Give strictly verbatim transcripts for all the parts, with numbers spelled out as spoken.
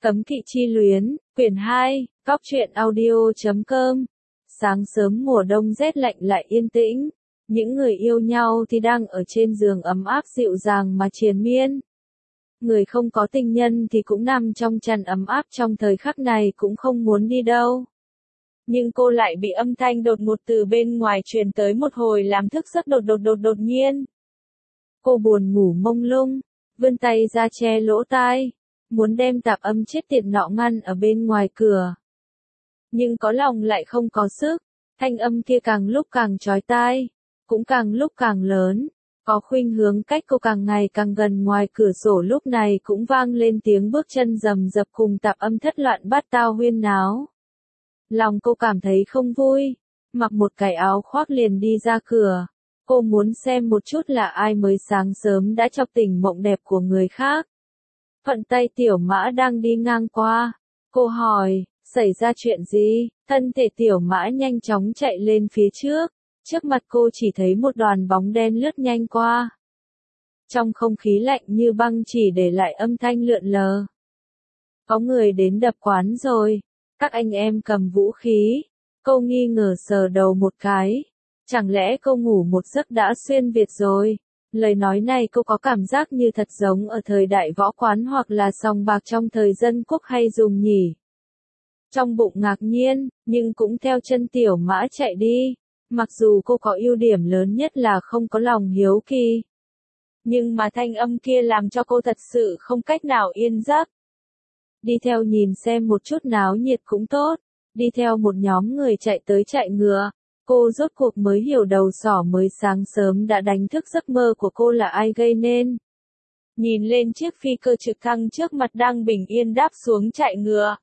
Cấm kỵ chi luyến, quyển hai, góc truyện audio chấm com. Sáng sớm mùa đông rét lạnh lại yên tĩnh, những người yêu nhau thì đang ở trên giường ấm áp dịu dàng mà triền miên. Người không có tình nhân thì cũng nằm trong chăn ấm áp trong thời khắc này cũng không muốn đi đâu. Nhưng cô lại bị âm thanh đột ngột từ bên ngoài truyền tới một hồi làm thức giấc đột đột đột đột nhiên. Cô buồn ngủ mông lung, vươn tay ra che lỗ tai, muốn đem tạp âm chết tiệt nọ ngăn ở bên ngoài cửa. Nhưng có lòng lại không có sức, thanh âm kia càng lúc càng chói tai, cũng càng lúc càng lớn, có khuynh hướng cách cô càng ngày càng gần. Ngoài cửa sổ lúc này cũng vang lên tiếng bước chân rầm rập cùng tạp âm thất loạn bát tao huyên náo. Lòng cô cảm thấy không vui, mặc một cái áo khoác liền đi ra cửa. Cô muốn xem một chút là ai mới sáng sớm đã chọc tỉnh mộng đẹp của người khác. Thuận tay Tiểu Mã đang đi ngang qua. Cô hỏi, xảy ra chuyện gì? Thân thể Tiểu Mã nhanh chóng chạy lên phía trước. Trước mặt cô chỉ thấy một đoàn bóng đen lướt nhanh qua. Trong không khí lạnh như băng chỉ để lại âm thanh lượn lờ. Có người đến đập quán rồi. Các anh em cầm vũ khí. Cô nghi ngờ sờ đầu một cái. Chẳng lẽ cô ngủ một giấc đã xuyên Việt rồi? Lời nói này cô có cảm giác như thật giống ở thời đại võ quán hoặc là sòng bạc trong thời dân quốc hay dùng nhỉ. Trong bụng ngạc nhiên, nhưng cũng theo chân Tiểu Mã chạy đi. Mặc dù cô có ưu điểm lớn nhất là không có lòng hiếu kỳ. Nhưng mà thanh âm kia làm cho cô thật sự không cách nào yên giấc. Đi theo nhìn xem một chút náo nhiệt cũng tốt. Đi theo một nhóm người chạy tới chạy ngựa. Cô rốt cuộc mới hiểu đầu sỏ mới sáng sớm đã đánh thức giấc mơ của cô là ai gây nên. Nhìn lên chiếc phi cơ trực thăng trước mặt đang bình yên đáp xuống chạy ngựa.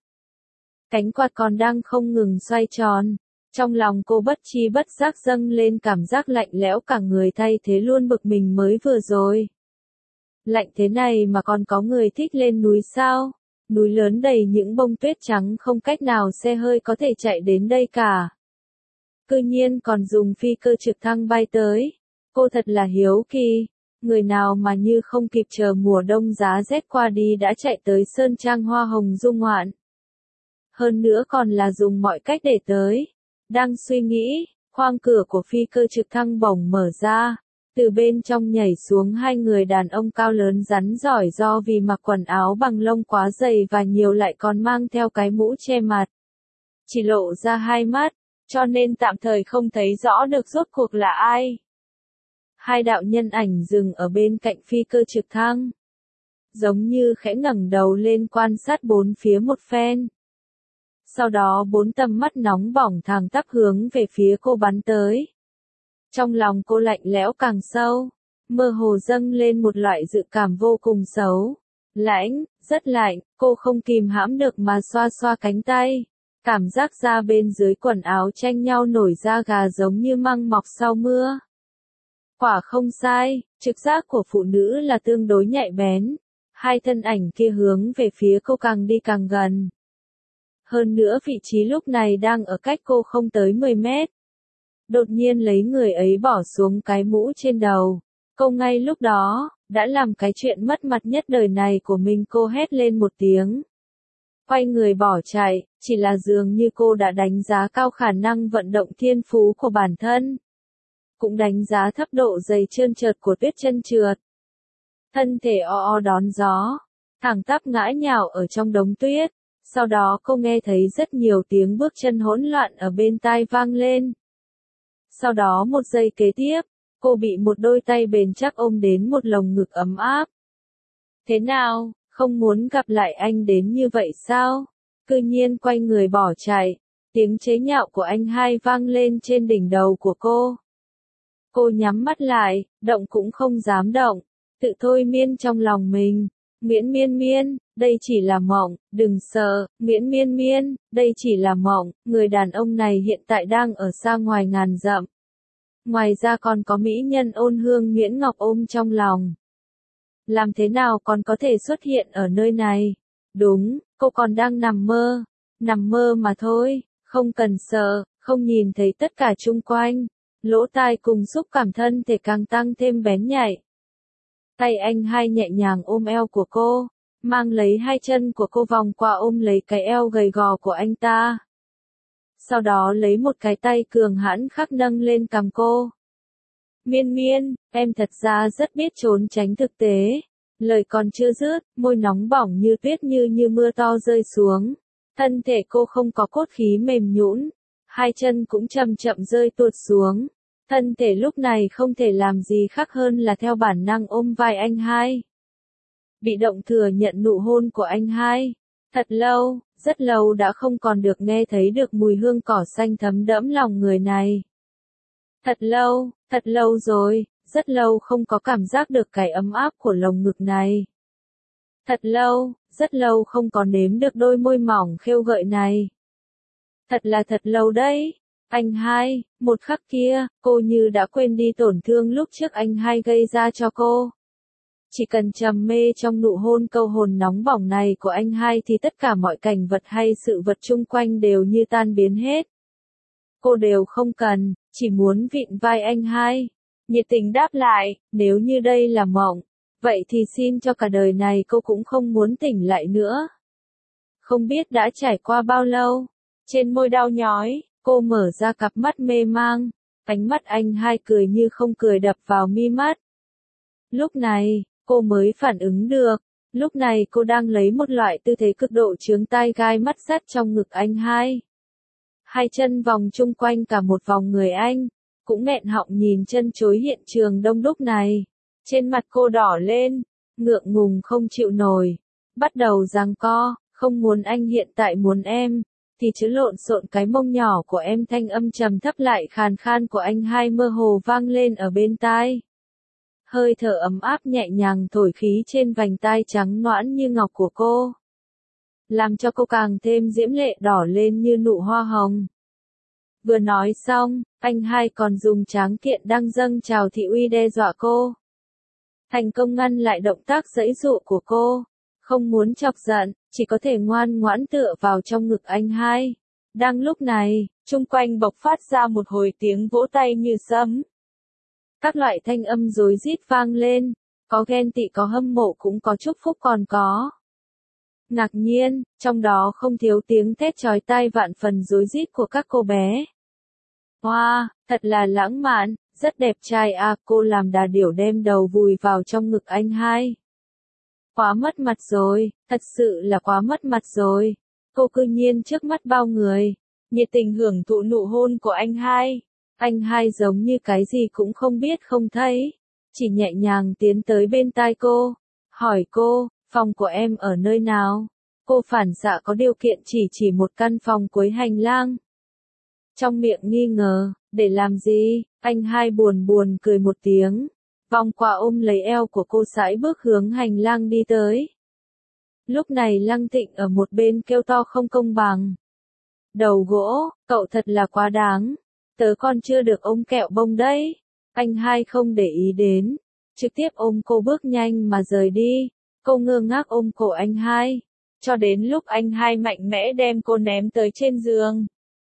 Cánh quạt còn đang không ngừng xoay tròn. Trong lòng cô bất chi bất giác dâng lên cảm giác lạnh lẽo cả người thay thế luôn bực mình mới vừa rồi. Lạnh thế này mà còn có người thích lên núi sao? Núi lớn đầy những bông tuyết trắng không cách nào xe hơi có thể chạy đến đây cả. Cư nhiên còn dùng phi cơ trực thăng bay tới. Cô thật là hiếu kỳ. Người nào mà như không kịp chờ mùa đông giá rét qua đi đã chạy tới Sơn Trang Hoa Hồng du ngoạn. Hơn nữa còn là dùng mọi cách để tới. Đang suy nghĩ, khoang cửa của phi cơ trực thăng bỗng mở ra. Từ bên trong nhảy xuống hai người đàn ông cao lớn rắn giỏi do vì mặc quần áo bằng lông quá dày và nhiều lại còn mang theo cái mũ che mặt. Chỉ lộ ra hai mắt. Cho nên tạm thời không thấy rõ được rốt cuộc là ai. Hai đạo nhân ảnh dừng ở bên cạnh phi cơ trực thăng. Giống như khẽ ngẩng đầu lên quan sát bốn phía một phen. Sau đó bốn tầm mắt nóng bỏng thẳng tắp hướng về phía cô bắn tới. Trong lòng cô lạnh lẽo càng sâu. Mơ hồ dâng lên một loại dự cảm vô cùng xấu. Lạnh, rất lạnh, cô không kìm hãm được mà xoa xoa cánh tay. Cảm giác da bên dưới quần áo tranh nhau nổi da gà giống như măng mọc sau mưa. Quả không sai, trực giác của phụ nữ là tương đối nhạy bén. Hai thân ảnh kia hướng về phía cô càng đi càng gần. Hơn nữa vị trí lúc này đang ở cách cô không tới mười mét. Đột nhiên lấy người ấy bỏ xuống cái mũ trên đầu. Cô ngay lúc đó, đã làm cái chuyện mất mặt nhất đời này của mình. Cô hét lên một tiếng. Quay người bỏ chạy, chỉ là dường như cô đã đánh giá cao khả năng vận động thiên phú của bản thân. Cũng đánh giá thấp độ dày trơn trượt của tuyết chân trượt. Thân thể o o đón gió, thẳng tắp ngã nhào ở trong đống tuyết. Sau đó cô nghe thấy rất nhiều tiếng bước chân hỗn loạn ở bên tai vang lên. Sau đó một giây kế tiếp, cô bị một đôi tay bền chắc ôm đến một lồng ngực ấm áp. Thế nào? Không muốn gặp lại anh đến như vậy sao? Cư nhiên quay người bỏ chạy. Tiếng chế nhạo của anh hai vang lên trên đỉnh đầu của cô. Cô nhắm mắt lại, động cũng không dám động. Tự thôi miên trong lòng mình. Miễn miên miên, đây chỉ là mộng, đừng sợ. Miễn miên miên, đây chỉ là mộng. Người đàn ông này hiện tại đang ở xa ngoài ngàn dặm. Ngoài ra còn có mỹ nhân ôn hương Miễn Ngọc ôm trong lòng. Làm thế nào còn có thể xuất hiện ở nơi này? Đúng, cô còn đang nằm mơ. Nằm mơ mà thôi, không cần sợ, không nhìn thấy tất cả chung quanh. Lỗ tai cùng xúc cảm thân thể càng tăng thêm bén nhạy. Tay anh hai nhẹ nhàng ôm eo của cô. mang lấy hai chân của cô vòng qua ôm lấy cái eo gầy gò của anh ta. Sau đó lấy một cái tay cường hãn khắc nâng lên cằm cô. Miên miên, em thật ra rất biết trốn tránh thực tế. Lời còn chưa dứt, môi nóng bỏng như tuyết như như mưa to rơi xuống. Thân thể cô không có cốt khí mềm nhũn, hai chân cũng chậm chậm rơi tuột xuống. Thân thể lúc này không thể làm gì khác hơn là theo bản năng ôm vai anh hai. Bị động thừa nhận nụ hôn của anh hai. Thật lâu, rất lâu đã không còn được nghe thấy được mùi hương cỏ xanh thấm đẫm lòng người này. Thật lâu, thật lâu rồi, rất lâu không có cảm giác được cái ấm áp của lồng ngực này. Thật lâu, rất lâu không có nếm được đôi môi mỏng khêu gợi này. Thật là thật lâu đấy. Anh hai, một khắc kia, cô như đã quên đi tổn thương lúc trước anh hai gây ra cho cô. Chỉ cần trầm mê trong nụ hôn câu hồn nóng bỏng này của anh hai thì tất cả mọi cảnh vật hay sự vật chung quanh đều như tan biến hết. Cô đều không cần, chỉ muốn vịn vai anh hai. Nhiệt tình đáp lại, nếu như đây là mộng, vậy thì xin cho cả đời này cô cũng không muốn tỉnh lại nữa. Không biết đã trải qua bao lâu, trên môi đau nhói, cô mở ra cặp mắt mê mang, ánh mắt anh hai cười như không cười đập vào mi mắt. Lúc này, cô mới phản ứng được, lúc này cô đang lấy một loại tư thế cực độ chướng tai gai mắt sắt trong ngực anh hai. Hai chân vòng chung quanh cả một vòng người anh, cũng nghẹn họng nhìn chân chối hiện trường đông đúc này. Trên mặt cô đỏ lên, ngượng ngùng không chịu nổi, bắt đầu giằng co, không muốn anh hiện tại muốn em, thì chứ lộn xộn cái mông nhỏ của em. Thanh âm trầm thấp lại khàn khan của anh hai mơ hồ vang lên ở bên tai. Hơi thở ấm áp nhẹ nhàng thổi khí trên vành tai trắng nõn như ngọc của cô, làm cho cô càng thêm diễm lệ đỏ lên như nụ hoa hồng. Vừa nói xong, anh hai còn dùng tráng kiện đang dâng trào thị uy đe dọa cô. Thành công ngăn lại động tác giãy giụa của cô, không muốn chọc giận, chỉ có thể ngoan ngoãn tựa vào trong ngực anh hai. Đang lúc này, chung quanh bộc phát ra một hồi tiếng vỗ tay như sấm. Các loại thanh âm rối rít vang lên, có ghen tị, có hâm mộ, cũng có chúc phúc, còn có ngạc nhiên, trong đó không thiếu tiếng thét chói tai vạn phần rối rít của các cô bé. Wow, thật là lãng mạn, rất đẹp trai à, cô làm đà điểu đem đầu vùi vào trong ngực anh hai. Quá mất mặt rồi, thật sự là quá mất mặt rồi. Cô cư nhiên trước mắt bao người, nhiệt tình hưởng thụ nụ hôn của anh hai. Anh hai giống như cái gì cũng không biết không thấy, chỉ nhẹ nhàng tiến tới bên tai cô, hỏi cô, phòng của em ở nơi nào? Cô phản xạ có điều kiện chỉ chỉ một căn phòng cuối hành lang. Trong miệng nghi ngờ, để làm gì? Anh hai buồn buồn cười một tiếng, vòng qua ôm lấy eo của cô sải bước hướng hành lang đi tới. Lúc này Lăng Thịnh ở một bên kêu to không công bằng. Đầu gỗ, cậu thật là quá đáng. Tớ còn chưa được ôm kẹo bông đấy. Anh hai không để ý đến, trực tiếp ôm cô bước nhanh mà rời đi. Cô ngơ ngác ôm cổ anh hai, cho đến lúc anh hai mạnh mẽ đem cô ném tới trên giường.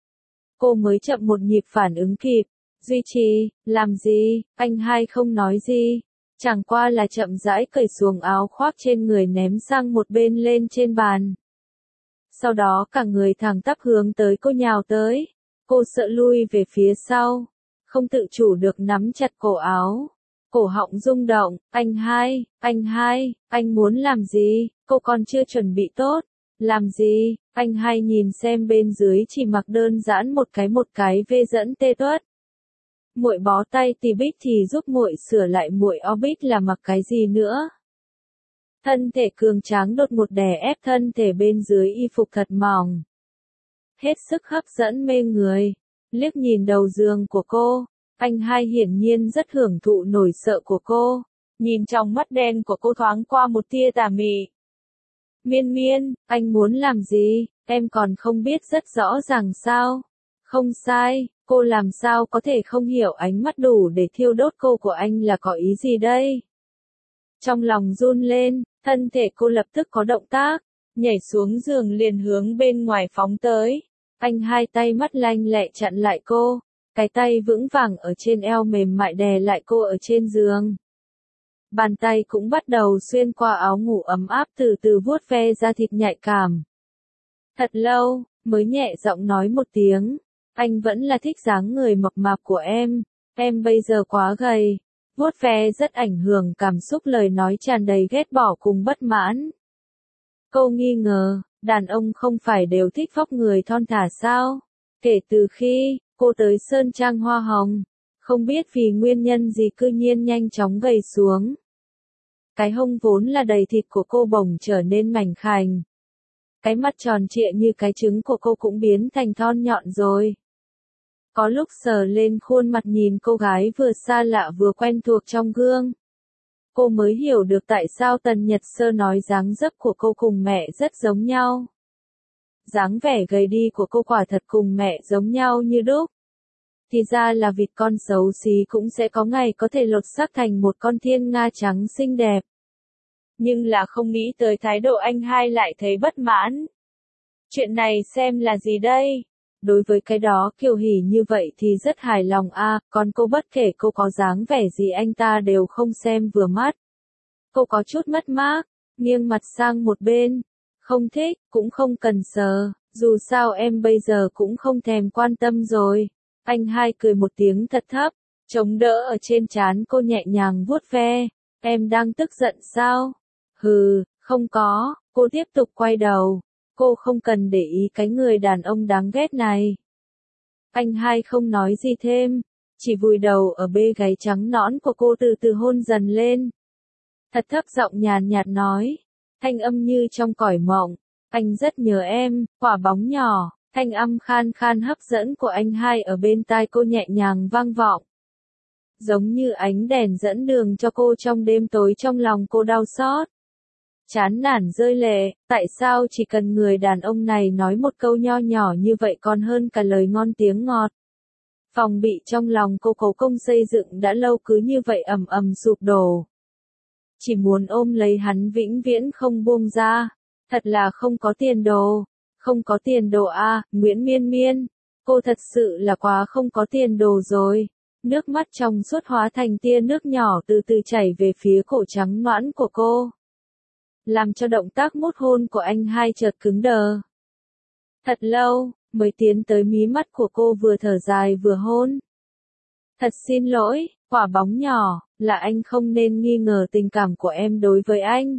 Cô mới chậm một nhịp phản ứng kịp. Duy Trì, làm gì? Anh hai không nói gì, chẳng qua là chậm rãi cởi xuồng áo khoác trên người ném sang một bên lên trên bàn. Sau đó cả người thẳng tắp hướng tới cô nhào tới. Cô sợ lui về phía sau, không tự chủ được nắm chặt cổ áo. Cổ họng rung động, anh hai, anh hai, anh muốn làm gì? Cô còn chưa chuẩn bị tốt. Làm gì? Anh hai nhìn xem bên dưới chỉ mặc đơn giản một cái một cái vê dẫn tê tuất. Muội bó tay tì bích thì giúp muội sửa lại, muội o bích là mặc cái gì nữa? Thân thể cường tráng đột ngột đè ép thân thể bên dưới y phục thật mỏng. Hết sức hấp dẫn mê người. Liếc nhìn đầu giường của cô, anh hai hiển nhiên rất hưởng thụ nổi sợ của cô. Nhìn trong mắt đen của cô thoáng qua một tia tà mị. Miên miên, anh muốn làm gì? Em còn không biết rất rõ ràng sao? Không sai, cô làm sao có thể không hiểu ánh mắt đủ để thiêu đốt cô của anh là có ý gì đây? Trong lòng run lên, thân thể cô lập tức có động tác, nhảy xuống giường liền hướng bên ngoài phóng tới. Anh hai tay mắt lanh lẹ chặn lại cô, cái tay vững vàng ở trên eo mềm mại đè lại cô ở trên giường. Bàn tay cũng bắt đầu xuyên qua áo ngủ ấm áp từ từ vuốt ve da thịt nhạy cảm. Thật lâu, mới nhẹ giọng nói một tiếng, anh vẫn là thích dáng người mập mạp của em, em bây giờ quá gầy. Vuốt ve rất ảnh hưởng cảm xúc, lời nói tràn đầy ghét bỏ cùng bất mãn. Cô nghi ngờ, đàn ông không phải đều thích vóc người thon thả sao? Kể từ khi cô tới Sơn Trang Hoa Hồng, không biết vì nguyên nhân gì cư nhiên nhanh chóng gầy xuống. Cái hông vốn là đầy thịt của cô bỗng trở nên mảnh khảnh. Cái mắt tròn trịa như cái trứng của cô cũng biến thành thon nhọn rồi. Có lúc sờ lên khuôn mặt nhìn cô gái vừa xa lạ vừa quen thuộc trong gương. Cô mới hiểu được tại sao Tần Nhật Sơ nói dáng dấp của cô cùng mẹ rất giống nhau. Dáng vẻ gầy đi của cô quả thật cùng mẹ giống nhau như đúc. Thì ra là vịt con xấu xí cũng sẽ có ngày có thể lột xác thành một con thiên nga trắng xinh đẹp. Nhưng là không nghĩ tới thái độ anh hai lại thấy bất mãn. Chuyện này xem là gì đây? Đối với cái đó Kiều Hỉ như vậy thì rất hài lòng a, à, còn cô bất kể cô có dáng vẻ gì anh ta đều không xem vừa mắt. Cô có chút mất mát, nghiêng mặt sang một bên. Không thích, cũng không cần sờ, dù sao em bây giờ cũng không thèm quan tâm rồi. Anh hai cười một tiếng thật thấp, chống đỡ ở trên trán cô nhẹ nhàng vuốt ve. Em đang tức giận sao? Hừ, không có, cô tiếp tục quay đầu. Cô không cần để ý cái người đàn ông đáng ghét này. Anh hai không nói gì thêm, chỉ vùi đầu ở bê gáy trắng nõn của cô từ từ hôn dần lên. Thật thấp giọng nhàn nhạt nói, thanh âm như trong cõi mộng, anh rất nhớ em, quả bóng nhỏ, thanh âm khan khan hấp dẫn của anh hai ở bên tai cô nhẹ nhàng vang vọng. Giống như ánh đèn dẫn đường cho cô trong đêm tối, trong lòng cô đau xót. Chán nản rơi lệ, tại sao chỉ cần người đàn ông này nói một câu nho nhỏ như vậy còn hơn cả lời ngon tiếng ngọt. Phòng bị trong lòng cô cố công xây dựng đã lâu cứ như vậy ầm ầm sụp đổ. Chỉ muốn ôm lấy hắn vĩnh viễn không buông ra, thật là không có tiền đồ, không có tiền đồ a, à, Nguyễn Miên Miên, cô thật sự là quá không có tiền đồ rồi. Nước mắt trong suốt hóa thành tia nước nhỏ từ từ chảy về phía cổ trắng nõn của cô. Làm cho động tác mút hôn của anh hai chợt cứng đờ. Thật lâu, mới tiến tới mí mắt của cô vừa thở dài vừa hôn. Thật xin lỗi, quả bóng nhỏ, là anh không nên nghi ngờ tình cảm của em đối với anh.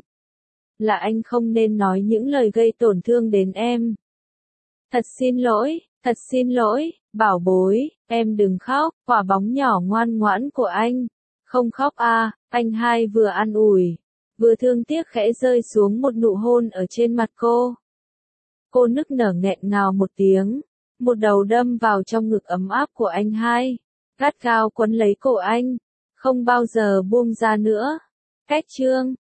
Là anh không nên nói những lời gây tổn thương đến em. Thật xin lỗi, thật xin lỗi, bảo bối, em đừng khóc, quả bóng nhỏ ngoan ngoãn của anh. Không khóc a, à, anh hai vừa an ủi, vừa thương tiếc khẽ rơi xuống một nụ hôn ở trên mặt cô. Cô nức nở nghẹn ngào một tiếng, một đầu đâm vào trong ngực ấm áp của anh hai, gắt gao quấn lấy cổ anh, không bao giờ buông ra nữa. Cách chương